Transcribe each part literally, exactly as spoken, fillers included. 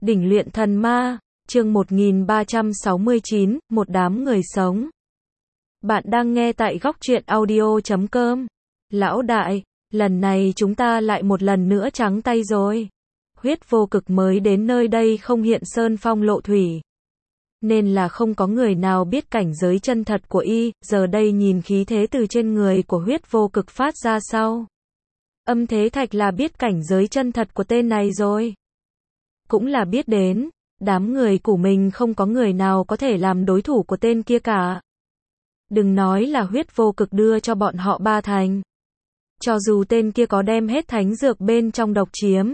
Đỉnh luyện thần ma, chương một nghìn ba trăm sáu mươi chín, một đám người sống. Bạn đang nghe tại góc truyện audio chấm com. Lão đại, lần này chúng ta lại một lần nữa trắng tay rồi. Huyết vô cực mới đến nơi đây không hiện sơn phong lộ thủy. Nên là không có người nào biết cảnh giới chân thật của y, giờ đây nhìn khí thế từ trên người của huyết vô cực phát ra sau. Âm Thế Thạch là biết cảnh giới chân thật của tên này rồi. Cũng là biết đến, đám người của mình không có người nào có thể làm đối thủ của tên kia cả. Đừng nói là huyết vô cực đưa cho bọn họ ba thành. Cho dù tên kia có đem hết thánh dược bên trong độc chiếm,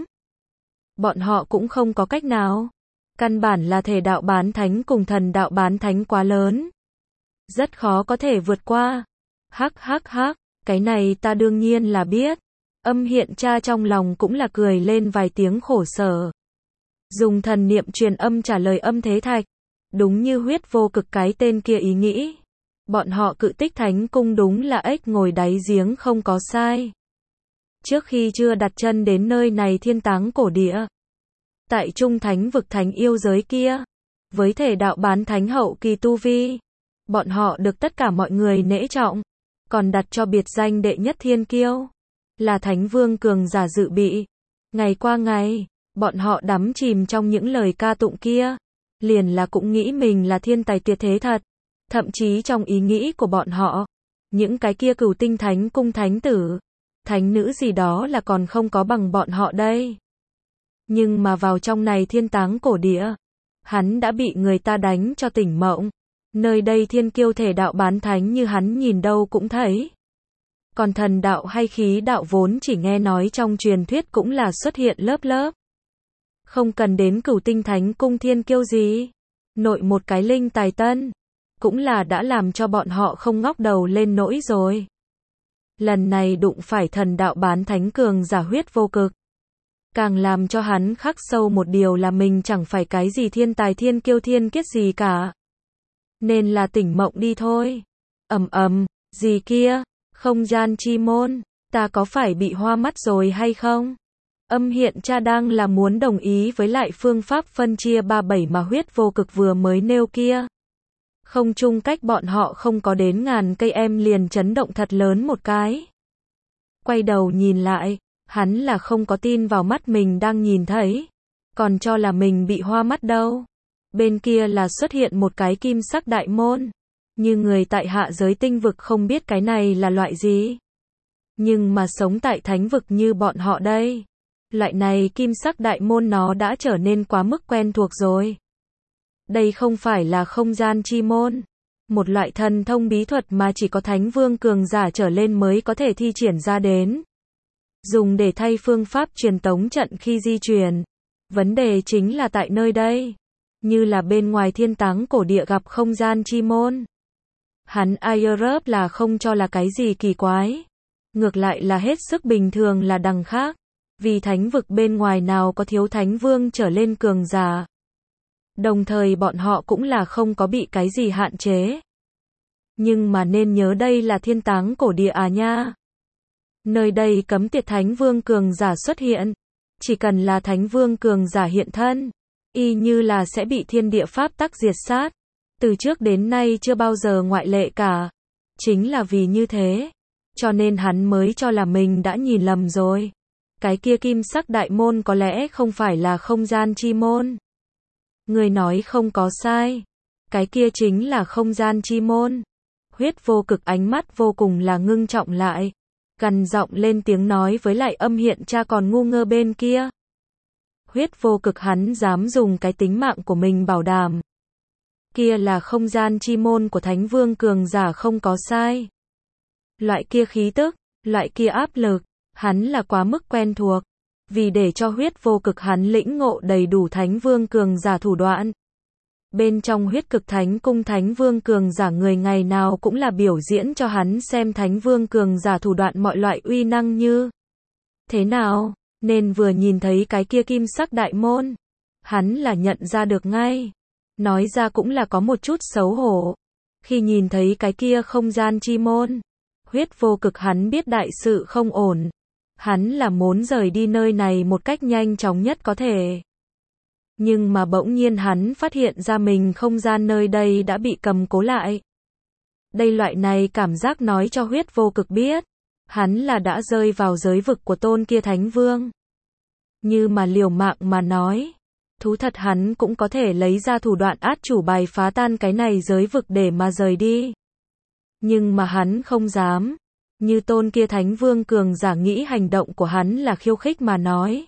bọn họ cũng không có cách nào. Căn bản là thể đạo bán thánh cùng thần đạo bán thánh quá lớn. Rất khó có thể vượt qua. Hắc hắc hắc, cái này ta đương nhiên là biết. Âm Hiện Cha trong lòng cũng là cười lên vài tiếng khổ sở. Dùng thần niệm truyền âm trả lời Âm Thế Thạch. Đúng như huyết vô cực cái tên kia ý nghĩ. Bọn họ Cự Tích Thánh Cung đúng là ếch ngồi đáy giếng không có sai. Trước khi chưa đặt chân đến nơi này thiên táng cổ địa, tại Trung Thánh vực thánh yêu giới kia, với thể đạo bán thánh hậu kỳ tu vi, bọn họ được tất cả mọi người nể trọng, còn đặt cho biệt danh đệ nhất thiên kiêu, là thánh vương cường giả dự bị. Ngày qua ngày, bọn họ đắm chìm trong những lời ca tụng kia, liền là cũng nghĩ mình là thiên tài tuyệt thế thật. Thậm chí trong ý nghĩ của bọn họ, những cái kia Cửu Tinh Thánh Cung thánh tử, thánh nữ gì đó là còn không có bằng bọn họ đây. Nhưng mà vào trong này thiên táng cổ địa, hắn đã bị người ta đánh cho tỉnh mộng. Nơi đây thiên kiêu thể đạo bán thánh như hắn nhìn đâu cũng thấy. Còn thần đạo hay khí đạo vốn chỉ nghe nói trong truyền thuyết cũng là xuất hiện lớp lớp. Không cần đến Cửu Tinh Thánh Cung thiên kiêu gì. Nội một cái linh tài tân, cũng là đã làm cho bọn họ không ngóc đầu lên nỗi rồi. Lần này đụng phải thần đạo bán thánh cường giả huyết vô cực. Càng làm cho hắn khắc sâu một điều là mình chẳng phải cái gì thiên tài thiên kiêu thiên kiết gì cả. Nên là tỉnh mộng đi thôi. Ầm ầm, gì kia, không gian chi môn, ta có phải bị hoa mắt rồi hay không? Âm Hiện Cha đang là muốn đồng ý với lại phương pháp phân chia ba bảy mà huyết vô cực vừa mới nêu kia. Không chung cách bọn họ không có đến ngàn cây em liền chấn động thật lớn một cái. Quay đầu nhìn lại, hắn là không có tin vào mắt mình đang nhìn thấy. Còn cho là mình bị hoa mắt đâu. Bên kia là xuất hiện một cái kim sắc đại môn. Như người tại hạ giới tinh vực không biết cái này là loại gì. Nhưng mà sống tại thánh vực như bọn họ đây. Loại này kim sắc đại môn nó đã trở nên quá mức quen thuộc rồi. Đây không phải là không gian chi môn. Một loại thần thông bí thuật mà chỉ có thánh vương cường giả trở lên mới có thể thi triển ra đến. Dùng để thay phương pháp truyền tống trận khi di chuyển. Vấn đề chính là tại nơi đây. Như là bên ngoài thiên táng cổ địa gặp không gian chi môn. Hắn Ayrup là không cho là cái gì kỳ quái. Ngược lại là hết sức bình thường là đằng khác. Vì thánh vực bên ngoài nào có thiếu thánh vương trở lên cường giả. Đồng thời bọn họ cũng là không có bị cái gì hạn chế. Nhưng mà nên nhớ đây là thiên táng cổ địa à nha. Nơi đây cấm tiệt thánh vương cường giả xuất hiện. Chỉ cần là thánh vương cường giả hiện thân, y như là sẽ bị thiên địa pháp tắc diệt sát. Từ trước đến nay chưa bao giờ ngoại lệ cả. Chính là vì như thế, cho nên hắn mới cho là mình đã nhìn lầm rồi. Cái kia kim sắc đại môn có lẽ không phải là không gian chi môn. Người nói không có sai. Cái kia chính là không gian chi môn. Huyết vô cực ánh mắt vô cùng là ngưng trọng lại. Gằn giọng lên tiếng nói với lại Âm Hiện Cha còn ngu ngơ bên kia. Huyết vô cực hắn dám dùng cái tính mạng của mình bảo đảm. Kia là không gian chi môn của thánh vương cường giả không có sai. Loại kia khí tức, loại kia áp lực, hắn là quá mức quen thuộc. Vì để cho huyết vô cực hắn lĩnh ngộ đầy đủ thánh vương cường giả thủ đoạn. Bên trong huyết cực thánh cung thánh vương cường giả người ngày nào cũng là biểu diễn cho hắn xem thánh vương cường giả thủ đoạn mọi loại uy năng như thế nào, nên vừa nhìn thấy cái kia kim sắc đại môn, hắn là nhận ra được ngay. Nói ra cũng là có một chút xấu hổ. Khi nhìn thấy cái kia không gian chi môn, huyết vô cực hắn biết đại sự không ổn. Hắn là muốn rời đi nơi này một cách nhanh chóng nhất có thể. Nhưng mà bỗng nhiên hắn phát hiện ra mình không gian nơi đây đã bị cầm cố lại. Đây loại này cảm giác nói cho Huyết Vô Cực biết, hắn là đã rơi vào giới vực của tôn kia Thánh Vương. Như mà liều mạng mà nói, thú thật hắn cũng có thể lấy ra thủ đoạn át chủ bài phá tan cái này giới vực để mà rời đi. Nhưng mà hắn không dám, như tôn kia Thánh Vương cường giả nghĩ hành động của hắn là khiêu khích mà nói.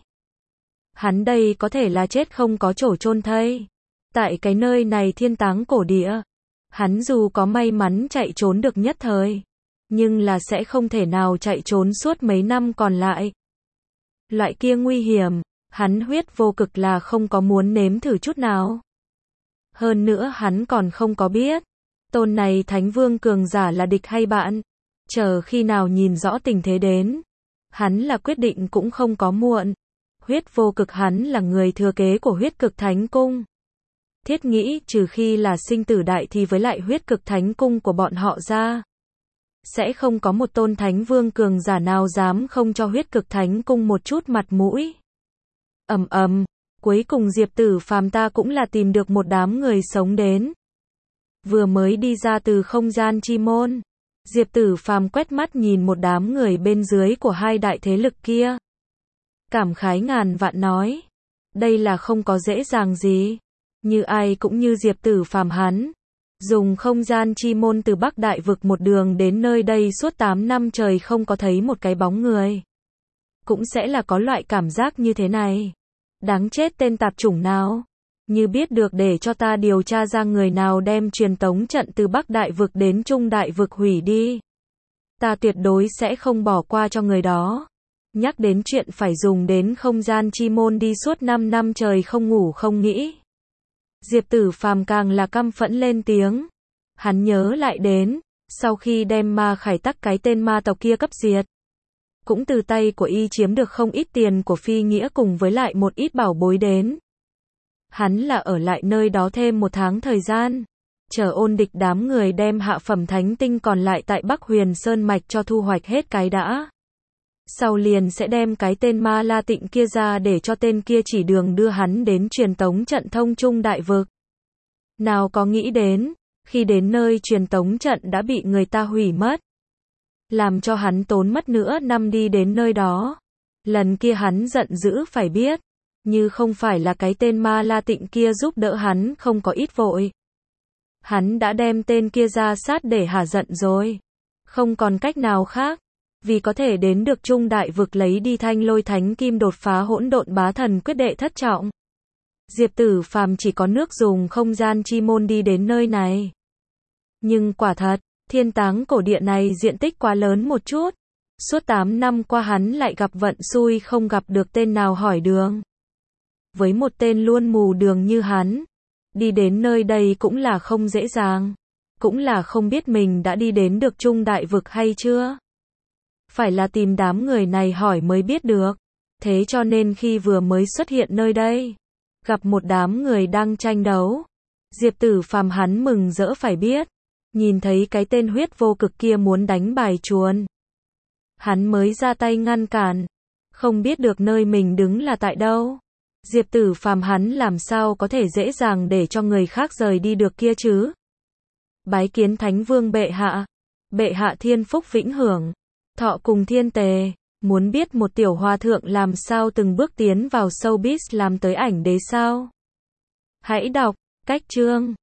Hắn đây có thể là chết không có chỗ chôn thây. Tại cái nơi này thiên táng cổ địa, hắn dù có may mắn chạy trốn được nhất thời, nhưng là sẽ không thể nào chạy trốn suốt mấy năm còn lại. Loại kia nguy hiểm, hắn Huyết Vô Cực là không có muốn nếm thử chút nào. Hơn nữa hắn còn không có biết, tôn này Thánh Vương cường giả là địch hay bạn. Chờ khi nào nhìn rõ tình thế đến, hắn là quyết định cũng không có muộn. Huyết Vô Cực hắn là người thừa kế của Huyết Cực Thánh Cung. Thiết nghĩ trừ khi là sinh tử đại thì với lại Huyết Cực Thánh Cung của bọn họ ra, sẽ không có một tôn Thánh Vương cường giả nào dám không cho Huyết Cực Thánh Cung một chút mặt mũi. Ầm ầm, cuối cùng Diệp Tử Phàm ta cũng là tìm được một đám người sống đến. Vừa mới đi ra từ không gian chi môn, Diệp Tử Phàm quét mắt nhìn một đám người bên dưới của hai đại thế lực kia. Cảm khái ngàn vạn nói, đây là không có dễ dàng gì. Như ai cũng như Diệp Tử Phàm hắn, dùng không gian chi môn từ Bắc Đại Vực một đường đến nơi đây suốt tám năm trời không có thấy một cái bóng người. Cũng sẽ là có loại cảm giác như thế này. Đáng chết tên tạp chủng nào. Như biết được để cho ta điều tra ra người nào đem truyền tống trận từ Bắc Đại Vực đến Trung Đại Vực hủy đi. Ta tuyệt đối sẽ không bỏ qua cho người đó. Nhắc đến chuyện phải dùng đến không gian chi môn đi suốt năm năm trời không ngủ không nghĩ. Diệp Tử Phàm càng là căm phẫn lên tiếng. Hắn nhớ lại đến, sau khi đem Ma Khải Tắc cái tên ma tộc kia cấp diệt, cũng từ tay của y chiếm được không ít tiền của phi nghĩa cùng với lại một ít bảo bối đến. Hắn là ở lại nơi đó thêm một tháng thời gian, chờ ôn địch đám người đem hạ phẩm thánh tinh còn lại tại Bắc Huyền Sơn Mạch cho thu hoạch hết cái đã. Sau liền sẽ đem cái tên Ma La Tịnh kia ra để cho tên kia chỉ đường đưa hắn đến truyền tống trận thông Trung Đại Vực. Nào có nghĩ đến, khi đến nơi truyền tống trận đã bị người ta hủy mất. Làm cho hắn tốn mất nữa năm đi đến nơi đó. Lần kia hắn giận dữ phải biết, như không phải là cái tên Ma La Tịnh kia giúp đỡ hắn không có ít vội. Hắn đã đem tên kia ra sát để hả giận rồi. Không còn cách nào khác. Vì có thể đến được Trung Đại Vực lấy đi Thanh Lôi Thánh Kim đột phá hỗn độn bá thần quyết đệ thất trọng. Diệp Tử Phàm chỉ có nước dùng không gian chi môn đi đến nơi này. Nhưng quả thật, thiên táng cổ địa này diện tích quá lớn một chút. Suốt tám năm qua hắn lại gặp vận xui không gặp được tên nào hỏi đường. Với một tên luôn mù đường như hắn, đi đến nơi đây cũng là không dễ dàng. Cũng là không biết mình đã đi đến được Trung Đại Vực hay chưa. Phải là tìm đám người này hỏi mới biết được. Thế cho nên khi vừa mới xuất hiện nơi đây, gặp một đám người đang tranh đấu, Diệp Tử Phàm hắn mừng rỡ phải biết. Nhìn thấy cái tên Huyết Vô Cực kia muốn đánh bài chuồn, hắn mới ra tay ngăn cản. Không biết được nơi mình đứng là tại đâu. Diệp Tử Phàm hắn làm sao có thể dễ dàng để cho người khác rời đi được kia chứ. Bái kiến Thánh Vương bệ hạ. Bệ hạ thiên phúc vĩnh hưởng, thọ cùng thiên tề. Muốn biết một tiểu hòa thượng làm sao từng bước tiến vào showbiz làm tới ảnh đế sao? Hãy đọc cách chương